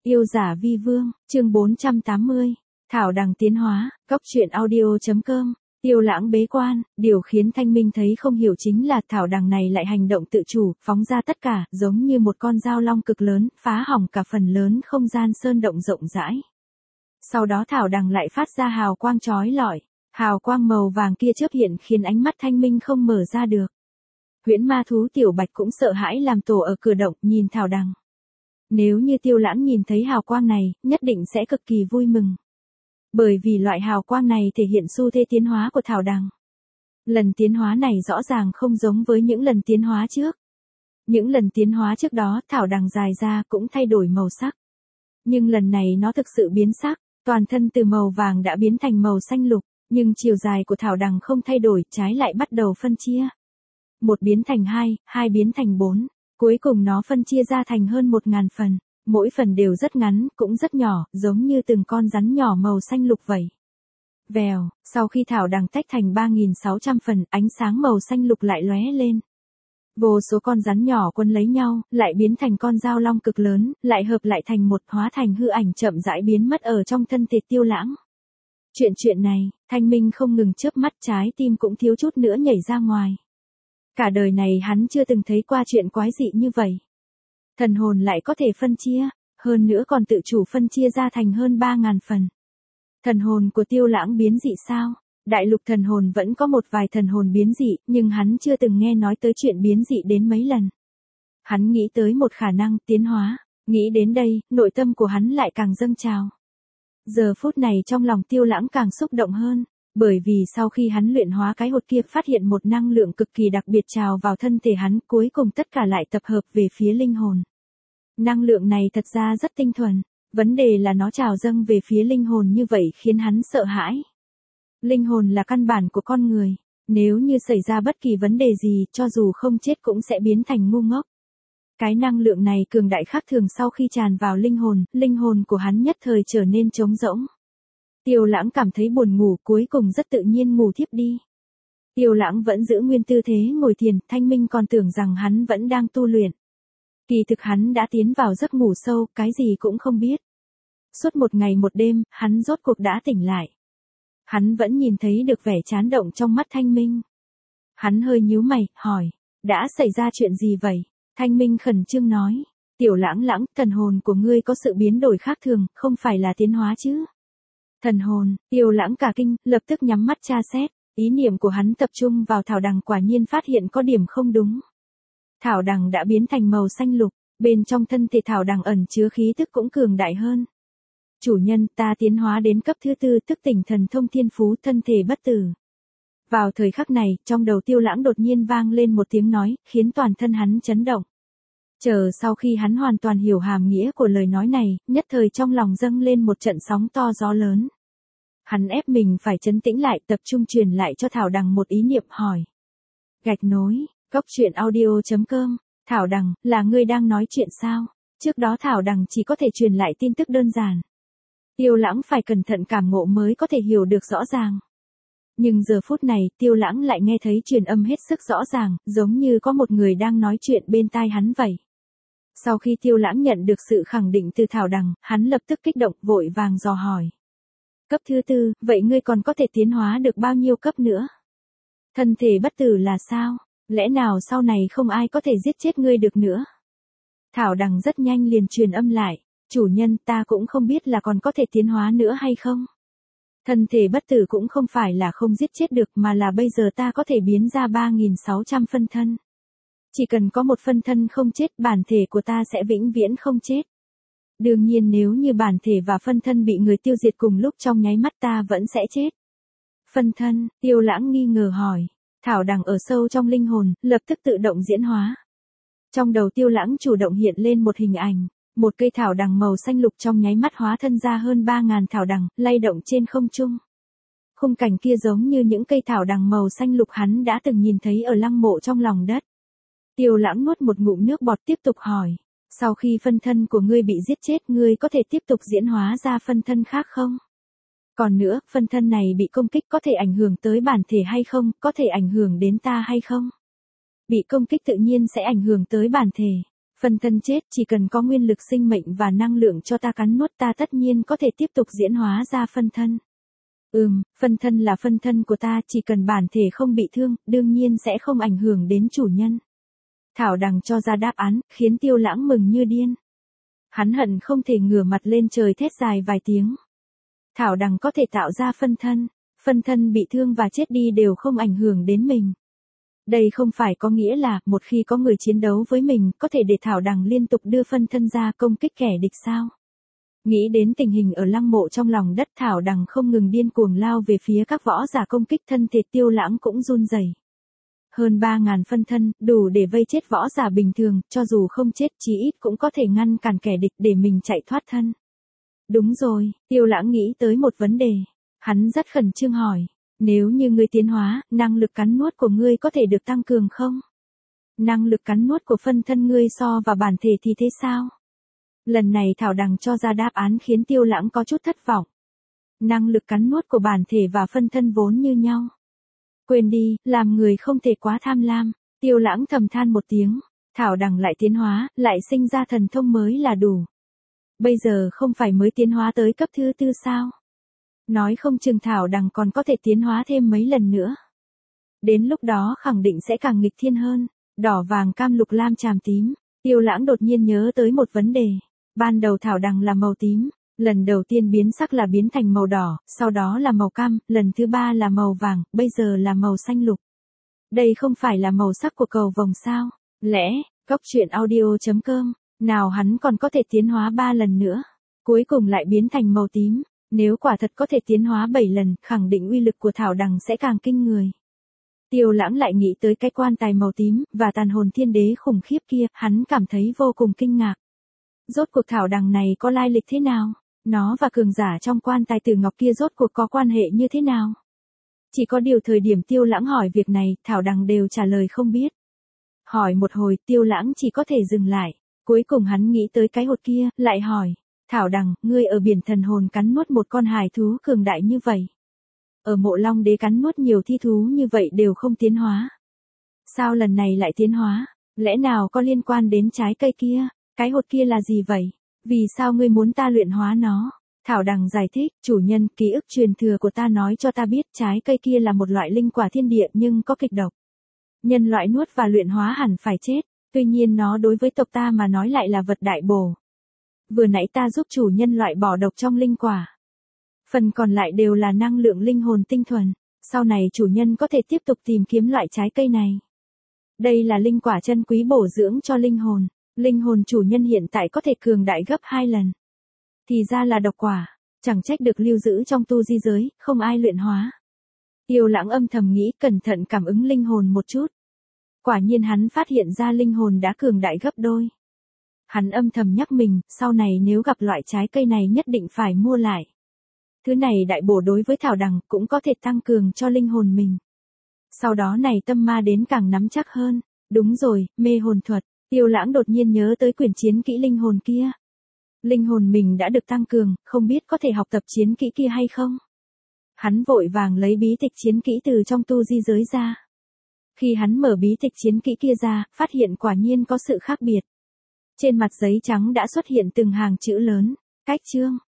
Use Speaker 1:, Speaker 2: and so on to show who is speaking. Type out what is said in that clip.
Speaker 1: Yêu giả vi vương, chương 480. Thảo đằng tiến hóa, cốc truyện audio.com. Tiêu Lãng bế quan, điều khiến Thanh Minh thấy không hiểu chính là thảo đằng này lại hành động tự chủ, phóng ra tất cả, giống như một con dao long cực lớn, phá hỏng cả phần lớn không gian sơn động rộng rãi. Sau đó thảo đằng lại phát ra hào quang chói lọi, hào quang màu vàng kia chớp hiện khiến ánh mắt Thanh Minh không mở ra được. Huyễn ma thú Tiểu Bạch cũng sợ hãi làm tổ ở cửa động, nhìn thảo đằng. Nếu như Tiêu Lãng nhìn thấy hào quang này, nhất định sẽ cực kỳ vui mừng. Bởi vì loại hào quang này thể hiện xu thế tiến hóa của thảo đằng. Lần tiến hóa này rõ ràng không giống với những lần tiến hóa trước. Những lần tiến hóa trước đó thảo đằng dài ra cũng thay đổi màu sắc. Nhưng lần này nó thực sự biến sắc, toàn thân từ màu vàng đã biến thành màu xanh lục, nhưng chiều dài của thảo đằng không thay đổi, trái lại bắt đầu phân chia. Một biến thành hai, hai biến thành bốn, cuối cùng nó phân chia ra thành hơn 1000 phần. Mỗi phần đều rất ngắn, cũng rất nhỏ, giống như từng con rắn nhỏ màu xanh lục vậy. Vèo, sau khi thảo đằng tách thành 3600 phần, ánh sáng màu xanh lục lại lóe lên. Vô số con rắn nhỏ quấn lấy nhau, lại biến thành con dao long cực lớn, lại hợp lại thành một, hóa thành hư ảnh chậm rãi biến mất ở trong thân thể Tiêu Lãng. Chuyện này, Thanh Minh không ngừng chớp mắt, trái tim cũng thiếu chút nữa nhảy ra ngoài. Cả đời này hắn chưa từng thấy qua chuyện quái dị như vậy. Thần hồn lại có thể phân chia, hơn nữa còn tự chủ phân chia ra thành hơn 3000 phần. Thần hồn của Tiêu Lãng biến dị sao? Đại lục thần hồn vẫn có một vài thần hồn biến dị, nhưng hắn chưa từng nghe nói tới chuyện biến dị đến mấy lần. Hắn nghĩ tới một khả năng tiến hóa, nghĩ đến đây, nội tâm của hắn lại càng dâng trào. Giờ phút này trong lòng Tiêu Lãng càng xúc động hơn, bởi vì sau khi hắn luyện hóa cái hột kia phát hiện một năng lượng cực kỳ đặc biệt trào vào thân thể hắn, cuối cùng tất cả lại tập hợp về phía linh hồn. Năng lượng này thật ra rất tinh thuần, vấn đề là nó trào dâng về phía linh hồn như vậy khiến hắn sợ hãi. Linh hồn là căn bản của con người, nếu như xảy ra bất kỳ vấn đề gì, cho dù không chết cũng sẽ biến thành ngu ngốc. Cái năng lượng này cường đại khác thường, sau khi tràn vào linh hồn của hắn nhất thời trở nên trống rỗng. Tiêu Lãng cảm thấy buồn ngủ, cuối cùng rất tự nhiên ngủ thiếp đi. Tiêu Lãng vẫn giữ nguyên tư thế ngồi thiền, Thanh Minh còn tưởng rằng hắn vẫn đang tu luyện. Kỳ thực hắn đã tiến vào giấc ngủ sâu, cái gì cũng không biết. Suốt một ngày một đêm, hắn rốt cuộc đã tỉnh lại. Hắn vẫn nhìn thấy được vẻ chán động trong mắt Thanh Minh. Hắn hơi nhíu mày, hỏi, đã xảy ra chuyện gì vậy? Thanh Minh khẩn trương nói, Tiểu Lãng, thần hồn của ngươi có sự biến đổi khác thường, không phải là tiến hóa chứ? Thần hồn, Tiêu Lãng cả kinh, lập tức nhắm mắt tra xét, ý niệm của hắn tập trung vào thảo đằng, quả nhiên phát hiện có điểm không đúng. Thảo đằng đã biến thành màu xanh lục, bên trong thân thể thảo đằng ẩn chứa khí tức cũng cường đại hơn. Chủ nhân, ta tiến hóa đến cấp thứ 4, thức tỉnh thần thông thiên phú, thân thể bất tử. Vào thời khắc này, trong đầu Tiêu Lãng đột nhiên vang lên một tiếng nói, khiến toàn thân hắn chấn động. Chờ sau khi hắn hoàn toàn hiểu hàm nghĩa của lời nói này, nhất thời trong lòng dâng lên một trận sóng to gió lớn. Hắn ép mình phải trấn tĩnh lại, tập trung truyền lại cho thảo đằng một ý niệm, hỏi. Gạch nối, cốc truyện audio.com, thảo đằng, là ngươi đang nói chuyện sao? Trước đó thảo đằng chỉ có thể truyền lại tin tức đơn giản. Tiêu Lãng phải cẩn thận cảm ngộ mới có thể hiểu được rõ ràng. Nhưng giờ phút này, Tiêu Lãng lại nghe thấy truyền âm hết sức rõ ràng, giống như có một người đang nói chuyện bên tai hắn vậy. Sau khi Tiêu Lãng nhận được sự khẳng định từ thảo đằng, hắn lập tức kích động, vội vàng dò hỏi. Cấp thứ 4, vậy ngươi còn có thể tiến hóa được bao nhiêu cấp nữa? Thân thể bất tử là sao? Lẽ nào sau này không ai có thể giết chết ngươi được nữa? Thảo đằng rất nhanh liền truyền âm lại. Chủ nhân, ta cũng không biết là còn có thể tiến hóa nữa hay không. Thân thể bất tử cũng không phải là không giết chết được, mà là bây giờ ta có thể biến ra 3600 phân thân. Chỉ cần có một phân thân không chết, bản thể của ta sẽ vĩnh viễn không chết. Đương nhiên nếu như bản thể và phân thân bị người tiêu diệt cùng lúc, trong nháy mắt ta vẫn sẽ chết. Phân thân, Tiêu Lãng nghi ngờ hỏi. Thảo đằng ở sâu trong linh hồn, lập tức tự động diễn hóa. Trong đầu Tiêu Lãng chủ động hiện lên một hình ảnh. Một cây thảo đằng màu xanh lục trong nháy mắt hóa thân ra hơn 3000 thảo đằng, lay động trên không trung. Khung cảnh kia giống như những cây thảo đằng màu xanh lục hắn đã từng nhìn thấy ở lăng mộ trong lòng đất. Tiêu Lãng nuốt một ngụm nước bọt, tiếp tục hỏi. Sau khi phân thân của ngươi bị giết chết, ngươi có thể tiếp tục diễn hóa ra phân thân khác không? Còn nữa, phân thân này bị công kích có thể ảnh hưởng tới bản thể hay không, có thể ảnh hưởng đến ta hay không? Bị công kích tự nhiên sẽ ảnh hưởng tới bản thể. Phân thân chết, chỉ cần có nguyên lực sinh mệnh và năng lượng cho ta cắn nuốt, ta tất nhiên có thể tiếp tục diễn hóa ra phân thân. Phân thân là phân thân của ta, chỉ cần bản thể không bị thương, đương nhiên sẽ không ảnh hưởng đến chủ nhân. Thảo Đằng cho ra đáp án, khiến Tiêu Lãng mừng như điên. Hắn hận không thể ngửa mặt lên trời thét dài vài tiếng. Thảo Đằng có thể tạo ra phân thân bị thương và chết đi đều không ảnh hưởng đến mình. Đây không phải có nghĩa là, một khi có người chiến đấu với mình, có thể để Thảo Đằng liên tục đưa phân thân ra công kích kẻ địch sao? Nghĩ đến tình hình ở lăng mộ trong lòng đất, Thảo Đằng không ngừng điên cuồng lao về phía các võ giả công kích, thân thể Tiêu Lãng cũng run rẩy. Hơn 3.000 phân thân, đủ để vây chết võ giả bình thường, cho dù không chết chí ít cũng có thể ngăn cản kẻ địch để mình chạy thoát thân. Đúng rồi, Tiêu Lãng nghĩ tới một vấn đề. Hắn rất khẩn trương hỏi, nếu như ngươi tiến hóa, năng lực cắn nuốt của ngươi có thể được tăng cường không? Năng lực cắn nuốt của phân thân ngươi so và bản thể thì thế sao? Lần này Thảo Đằng cho ra đáp án khiến Tiêu Lãng có chút thất vọng. Năng lực cắn nuốt của bản thể và phân thân vốn như nhau. Quên đi, làm người không thể quá tham lam. Tiêu Lãng thầm than một tiếng. Thảo Đằng lại tiến hóa, lại sinh ra thần thông mới là đủ. Bây giờ không phải mới tiến hóa tới cấp thứ 4 sao? Nói không chừng Thảo Đằng còn có thể tiến hóa thêm mấy lần nữa. Đến lúc đó khẳng định sẽ càng nghịch thiên hơn. Đỏ vàng cam lục lam chàm tím. Tiêu Lãng đột nhiên nhớ tới một vấn đề. Ban đầu Thảo Đằng là màu tím. Lần đầu tiên biến sắc là biến thành màu đỏ, sau đó là màu cam, lần thứ 3 là màu vàng, bây giờ là màu xanh lục. Đây không phải là màu sắc của cầu vồng sao? Lẽ, Cốc Truyện Audio.com, nào hắn còn có thể tiến hóa 3 lần nữa. Cuối cùng lại biến thành màu tím. Nếu quả thật có thể tiến hóa 7 lần, khẳng định uy lực của Thảo Đằng sẽ càng kinh người. Tiêu Lãng lại nghĩ tới cái quan tài màu tím, và tàn hồn thiên đế khủng khiếp kia, hắn cảm thấy vô cùng kinh ngạc. Rốt cuộc Thảo Đằng này có lai lịch thế nào? Nó và cường giả trong quan tài tử ngọc kia rốt cuộc có quan hệ như thế nào? Chỉ có điều thời điểm Tiêu Lãng hỏi việc này, Thảo Đằng đều trả lời không biết. Hỏi một hồi, Tiêu Lãng chỉ có thể dừng lại. Cuối cùng hắn nghĩ tới cái hột kia, lại hỏi. Thảo Đằng, ngươi ở biển thần hồn cắn nuốt một con hài thú cường đại như vậy. Ở Mộ Long Đế cắn nuốt nhiều thi thú như vậy đều không tiến hóa. Sao lần này lại tiến hóa? Lẽ nào có liên quan đến trái cây kia? Cái hột kia là gì vậy? Vì sao ngươi muốn ta luyện hóa nó? Thảo Đằng giải thích, chủ nhân, ký ức truyền thừa của ta nói cho ta biết trái cây kia là một loại linh quả thiên địa nhưng có kịch độc. Nhân loại nuốt và luyện hóa hẳn phải chết, tuy nhiên nó đối với tộc ta mà nói lại là vật đại bổ. Vừa nãy ta giúp chủ nhân loại bỏ độc trong linh quả. Phần còn lại đều là năng lượng linh hồn tinh thuần, sau này chủ nhân có thể tiếp tục tìm kiếm loại trái cây này. Đây là linh quả chân quý bổ dưỡng cho linh hồn. Linh hồn chủ nhân hiện tại có thể cường đại gấp 2 lần. Thì ra là độc quả, chẳng trách được lưu giữ trong tu di giới, không ai luyện hóa. Tiêu Lãng âm thầm nghĩ, cẩn thận cảm ứng linh hồn một chút. Quả nhiên hắn phát hiện ra linh hồn đã cường đại gấp đôi. Hắn âm thầm nhắc mình, sau này nếu gặp loại trái cây này nhất định phải mua lại. Thứ này đại bổ đối với Thảo Đằng, cũng có thể tăng cường cho linh hồn mình. Sau đó này tâm ma đến càng nắm chắc hơn. Đúng rồi, mê hồn thuật. Tiêu Lãng đột nhiên nhớ tới quyển chiến kỹ linh hồn kia. Linh hồn mình đã được tăng cường, không biết có thể học tập chiến kỹ kia hay không? Hắn vội vàng lấy bí tịch chiến kỹ từ trong tu di giới ra. Khi hắn mở bí tịch chiến kỹ kia ra, phát hiện quả nhiên có sự khác biệt. Trên mặt giấy trắng đã xuất hiện từng hàng chữ lớn, cách chương,